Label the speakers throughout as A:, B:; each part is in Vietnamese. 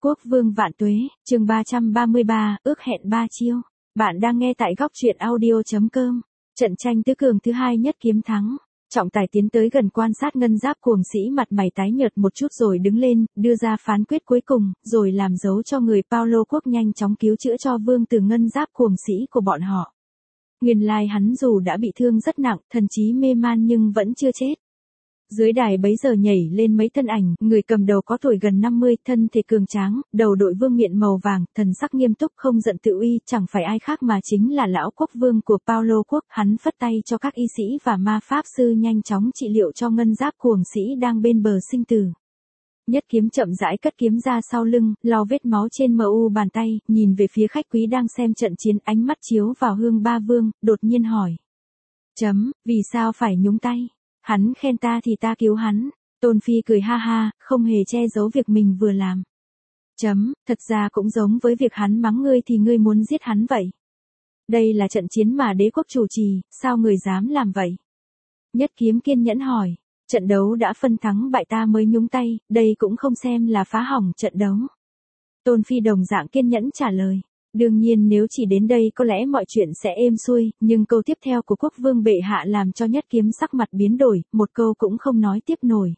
A: Quốc vương vạn tuế, chương 333, ước hẹn 3 chiêu. Bạn đang nghe tại góc truyện audio.com. Trận tranh tứ cường thứ hai nhất kiếm thắng. Trọng tài tiến tới gần quan sát ngân giáp cuồng sĩ mặt mày tái nhợt một chút rồi đứng lên, đưa ra phán quyết cuối cùng, rồi làm dấu cho người Paulo quốc nhanh chóng cứu chữa cho vương từ ngân giáp cuồng sĩ của bọn họ. Nguyên lai hắn dù đã bị thương rất nặng, thần trí mê man nhưng vẫn chưa chết. Dưới đài bấy giờ nhảy lên mấy thân ảnh, người cầm đầu có tuổi gần 50, thân thể cường tráng, đầu đội vương miện màu vàng, thần sắc nghiêm túc không giận tự uy, chẳng phải ai khác mà chính là lão quốc vương của Paulo quốc. Hắn phất tay cho các y sĩ và ma pháp sư nhanh chóng trị liệu cho ngân giáp cuồng sĩ đang bên bờ sinh tử. Nhất kiếm chậm rãi cất kiếm ra sau lưng, lau vết máu trên mu bàn tay, nhìn về phía khách quý đang xem trận chiến, ánh mắt chiếu vào Hương Ba Vương, đột nhiên hỏi. Vì sao phải nhúng tay? Hắn khen ta thì ta cứu hắn. Tôn Phi cười ha ha, không hề che giấu việc mình vừa làm. Thật ra cũng giống với việc hắn mắng ngươi thì ngươi muốn giết hắn vậy. Đây là trận chiến mà đế quốc chủ trì, sao người dám làm vậy? Nhất kiếm kiên nhẫn hỏi. Trận đấu đã phân thắng bại ta mới nhúng tay, đây cũng không xem là phá hỏng trận đấu. Tôn Phi đồng dạng kiên nhẫn trả lời. Đương nhiên nếu chỉ đến đây có lẽ mọi chuyện sẽ êm xuôi, nhưng câu tiếp theo của quốc vương bệ hạ làm cho nhất kiếm sắc mặt biến đổi, một câu cũng không nói tiếp nổi.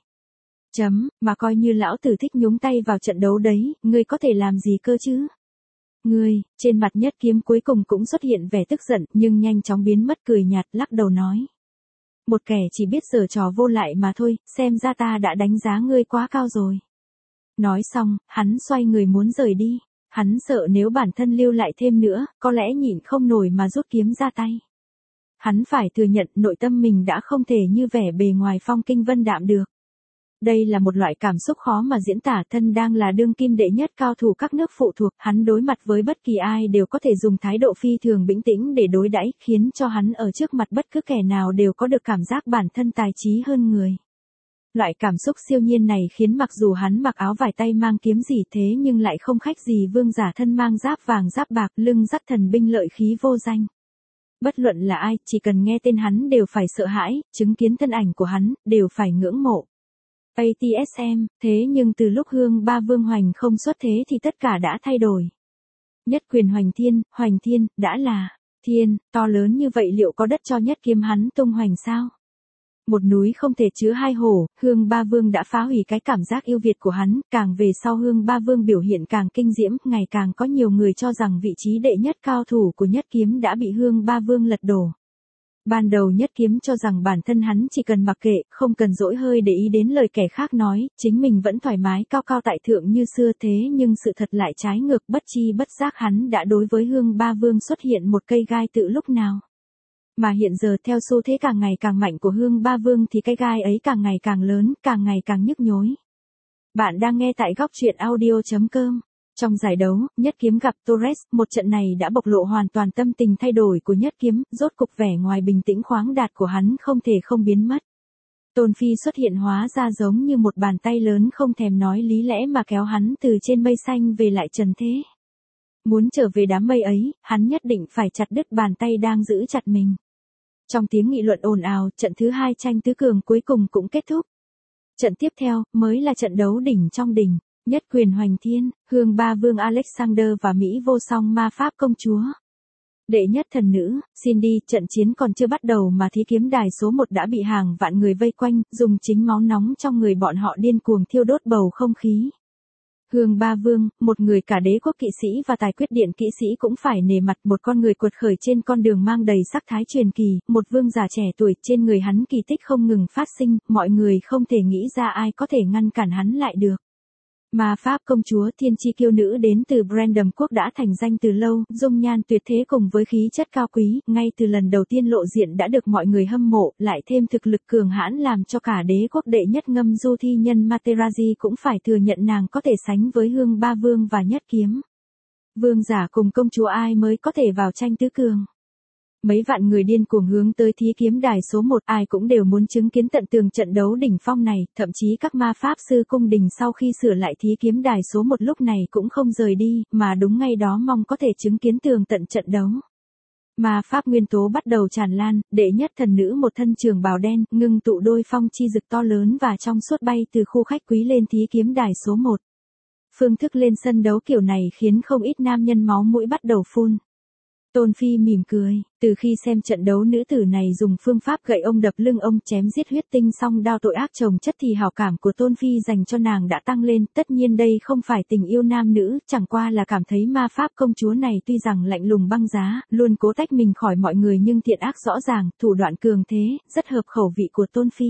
A: Mà coi như lão tử thích nhúng tay vào trận đấu đấy, ngươi có thể làm gì cơ chứ? Ngươi, trên mặt nhất kiếm cuối cùng cũng xuất hiện vẻ tức giận, nhưng nhanh chóng biến mất cười nhạt, lắc đầu nói. Một kẻ chỉ biết giở trò vô lại mà thôi, xem ra ta đã đánh giá ngươi quá cao rồi. Nói xong, hắn xoay người muốn rời đi. Hắn sợ nếu bản thân lưu lại thêm nữa, có lẽ nhịn không nổi mà rút kiếm ra tay. Hắn phải thừa nhận nội tâm mình đã không thể như vẻ bề ngoài phong kinh vân đạm được. Đây là một loại cảm xúc khó mà diễn tả, thân đang là đương kim đệ nhất cao thủ các nước phụ thuộc, hắn đối mặt với bất kỳ ai đều có thể dùng thái độ phi thường bình tĩnh để đối đãi, khiến cho hắn ở trước mặt bất cứ kẻ nào đều có được cảm giác bản thân tài trí hơn người. Loại cảm xúc siêu nhiên này khiến mặc dù hắn mặc áo vải tay mang kiếm gì thế nhưng lại không khách gì vương giả thân mang giáp vàng giáp bạc, lưng dắt thần binh lợi khí vô danh. Bất luận là ai, chỉ cần nghe tên hắn đều phải sợ hãi, chứng kiến thân ảnh của hắn, đều phải ngưỡng mộ. ATSM, thế nhưng từ lúc Hương Ba Vương hoành không xuất thế thì tất cả đã thay đổi. Nhất quyền hoành thiên, đã là thiên, to lớn như vậy liệu có đất cho nhất kiếm hắn tung hoành sao? Một núi không thể chứa hai hổ, Hương Ba Vương đã phá hủy cái cảm giác yêu Việt của hắn, càng về sau Hương Ba Vương biểu hiện càng kinh diễm, ngày càng có nhiều người cho rằng vị trí đệ nhất cao thủ của nhất kiếm đã bị Hương Ba Vương lật đổ. Ban đầu nhất kiếm cho rằng bản thân hắn chỉ cần mặc kệ, không cần dỗi hơi để ý đến lời kẻ khác nói, chính mình vẫn thoải mái cao cao tại thượng như xưa, thế nhưng sự thật lại trái ngược, bất chi bất giác hắn đã đối với Hương Ba Vương xuất hiện một cây gai từ lúc nào. Mà hiện giờ theo xu thế càng ngày càng mạnh của Hương Ba Vương thì cái gai ấy càng ngày càng lớn, càng ngày càng nhức nhối. Bạn đang nghe tại góc truyện audio.com. Trong giải đấu, nhất kiếm gặp Torres, một trận này đã bộc lộ hoàn toàn tâm tình thay đổi của nhất kiếm, rốt cục vẻ ngoài bình tĩnh khoáng đạt của hắn không thể không biến mất. Tôn Phi xuất hiện hóa ra giống như một bàn tay lớn không thèm nói lý lẽ mà kéo hắn từ trên mây xanh về lại trần thế. Muốn trở về đám mây ấy, hắn nhất định phải chặt đứt bàn tay đang giữ chặt mình. Trong tiếng nghị luận ồn ào, trận thứ hai tranh tứ cường cuối cùng cũng kết thúc. Trận tiếp theo, mới là trận đấu đỉnh trong đỉnh, nhất quyền hoành thiên, Hương Ba Vương Alexander và Mỹ vô song ma pháp công chúa. Đệ nhất thần nữ, Cindy, trận chiến còn chưa bắt đầu mà thí kiếm đài số 1 đã bị hàng vạn người vây quanh, dùng chính máu nóng trong người bọn họ điên cuồng thiêu đốt bầu không khí. Hương Ba Vương, một người cả đế quốc kỵ sĩ và tài quyết điện kỵ sĩ cũng phải nể mặt, một con người quật khởi trên con đường mang đầy sắc thái truyền kỳ, một vương giả trẻ tuổi, trên người hắn kỳ tích không ngừng phát sinh, mọi người không thể nghĩ ra ai có thể ngăn cản hắn lại được. Ma pháp công chúa thiên chi kiêu nữ đến từ Brandon quốc đã thành danh từ lâu, dung nhan tuyệt thế cùng với khí chất cao quý, ngay từ lần đầu tiên lộ diện đã được mọi người hâm mộ, lại thêm thực lực cường hãn làm cho cả đế quốc đệ nhất ngâm du thi nhân Materazzi cũng phải thừa nhận nàng có thể sánh với Hương Ba Vương và nhất kiếm. Vương giả cùng công chúa ai mới có thể vào tranh tứ cường. Mấy vạn người điên cuồng hướng tới thí kiếm đài số 1, ai cũng đều muốn chứng kiến tận tường trận đấu đỉnh phong này, thậm chí các ma pháp sư cung đình sau khi sửa lại thí kiếm đài số 1 lúc này cũng không rời đi, mà đúng ngay đó mong có thể chứng kiến tường tận trận đấu. Ma pháp nguyên tố bắt đầu tràn lan, đệ nhất thần nữ một thân trường bào đen, ngưng tụ đôi phong chi dực to lớn và trong suốt bay từ khu khách quý lên thí kiếm đài số 1. Phương thức lên sân đấu kiểu này khiến không ít nam nhân máu mũi bắt đầu phun. Tôn Phi mỉm cười, từ khi xem trận đấu nữ tử này dùng phương pháp gậy ông đập lưng ông chém giết huyết tinh song đao tội ác chồng chất thì hảo cảm của Tôn Phi dành cho nàng đã tăng lên. Tất nhiên đây không phải tình yêu nam nữ, chẳng qua là cảm thấy ma pháp công chúa này tuy rằng lạnh lùng băng giá, luôn cố tách mình khỏi mọi người nhưng thiện ác rõ ràng, thủ đoạn cường thế, rất hợp khẩu vị của Tôn Phi.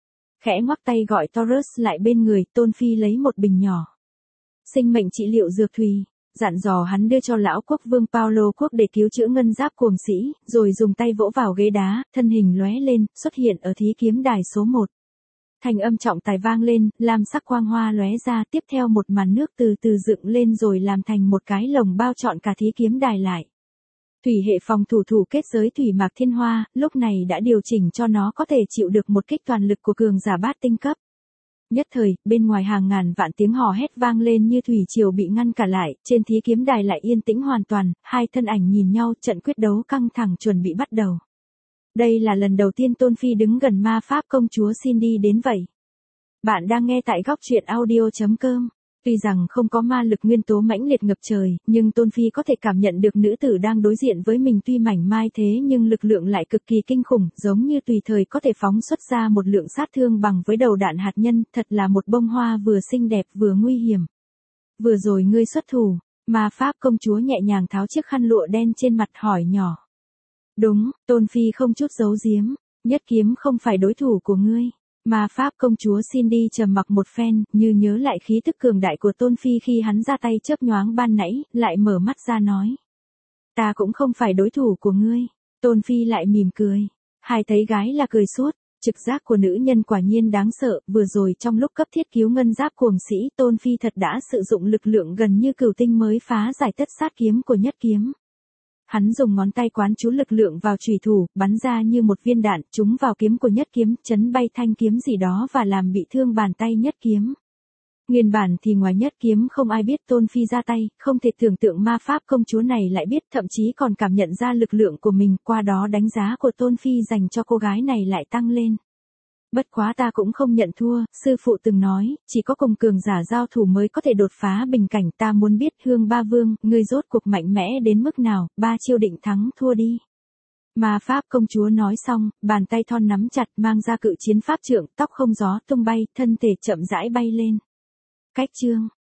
A: Khẽ ngoắc tay gọi Taurus lại bên người, Tôn Phi lấy một bình nhỏ sinh mệnh trị liệu dược thùy, dặn dò hắn đưa cho lão quốc vương Paulo quốc để cứu chữa ngân giáp cuồng sĩ, rồi dùng tay vỗ vào ghế đá, thân hình lóe lên, xuất hiện ở thí kiếm đài số 1. Thành âm trọng tài vang lên, lam sắc quang hoa lóe ra, tiếp theo một màn nước từ từ dựng lên rồi làm thành một cái lồng bao trọn cả thí kiếm đài lại. Thủy hệ phòng thủ kết giới thủy mạc thiên hoa, lúc này đã điều chỉnh cho nó có thể chịu được một kích toàn lực của cường giả bát tinh cấp. Nhất thời, bên ngoài hàng ngàn vạn tiếng hò hét vang lên như thủy triều bị ngăn cả lại, trên thí kiếm đài lại yên tĩnh hoàn toàn, hai thân ảnh nhìn nhau, trận quyết đấu căng thẳng chuẩn bị bắt đầu. Đây là lần đầu tiên Tôn Phi đứng gần ma pháp công chúa Cindy đến vậy. Bạn đang nghe tại góc truyện audio.com. Tuy rằng không có ma lực nguyên tố mãnh liệt ngập trời, nhưng Tôn Phi có thể cảm nhận được nữ tử đang đối diện với mình tuy mảnh mai thế nhưng lực lượng lại cực kỳ kinh khủng, giống như tùy thời có thể phóng xuất ra một lượng sát thương bằng với đầu đạn hạt nhân, thật là một bông hoa vừa xinh đẹp vừa nguy hiểm. Vừa rồi ngươi xuất thủ, ma pháp công chúa nhẹ nhàng tháo chiếc khăn lụa đen trên mặt hỏi nhỏ. Đúng, Tôn Phi không chút giấu giếm, nhất kiếm không phải đối thủ của ngươi. Ma pháp công chúa Cindy trầm mặc một phen, như nhớ lại khí tức cường đại của Tôn Phi khi hắn ra tay chớp nhoáng ban nãy, lại mở mắt ra nói. Ta cũng không phải đối thủ của ngươi. Tôn Phi lại mỉm cười. Hai thấy gái là cười suốt, trực giác của nữ nhân quả nhiên đáng sợ, vừa rồi trong lúc cấp thiết cứu ngân giáp cuồng sĩ Tôn Phi thật đã sử dụng lực lượng gần như cửu tinh mới phá giải tất sát kiếm của nhất kiếm. Hắn dùng ngón tay quán chú lực lượng vào chủy thủ, bắn ra như một viên đạn, trúng vào kiếm của nhất kiếm, chấn bay thanh kiếm gì đó và làm bị thương bàn tay nhất kiếm. Nguyên bản thì ngoài nhất kiếm không ai biết Tôn Phi ra tay, không thể tưởng tượng ma pháp công chúa này lại biết, thậm chí còn cảm nhận ra lực lượng của mình, qua đó đánh giá của Tôn Phi dành cho cô gái này lại tăng lên. Bất quá ta cũng không nhận thua, sư phụ từng nói, chỉ có cùng cường giả giao thủ mới có thể đột phá bình cảnh, ta muốn biết Hương Ba Vương, ngươi rốt cuộc mạnh mẽ đến mức nào, ba chiêu định thắng thua đi. Ma pháp công chúa nói xong, bàn tay thon nắm chặt mang ra cự chiến pháp trượng, tóc không gió tung bay, thân thể chậm rãi bay lên. Cách chương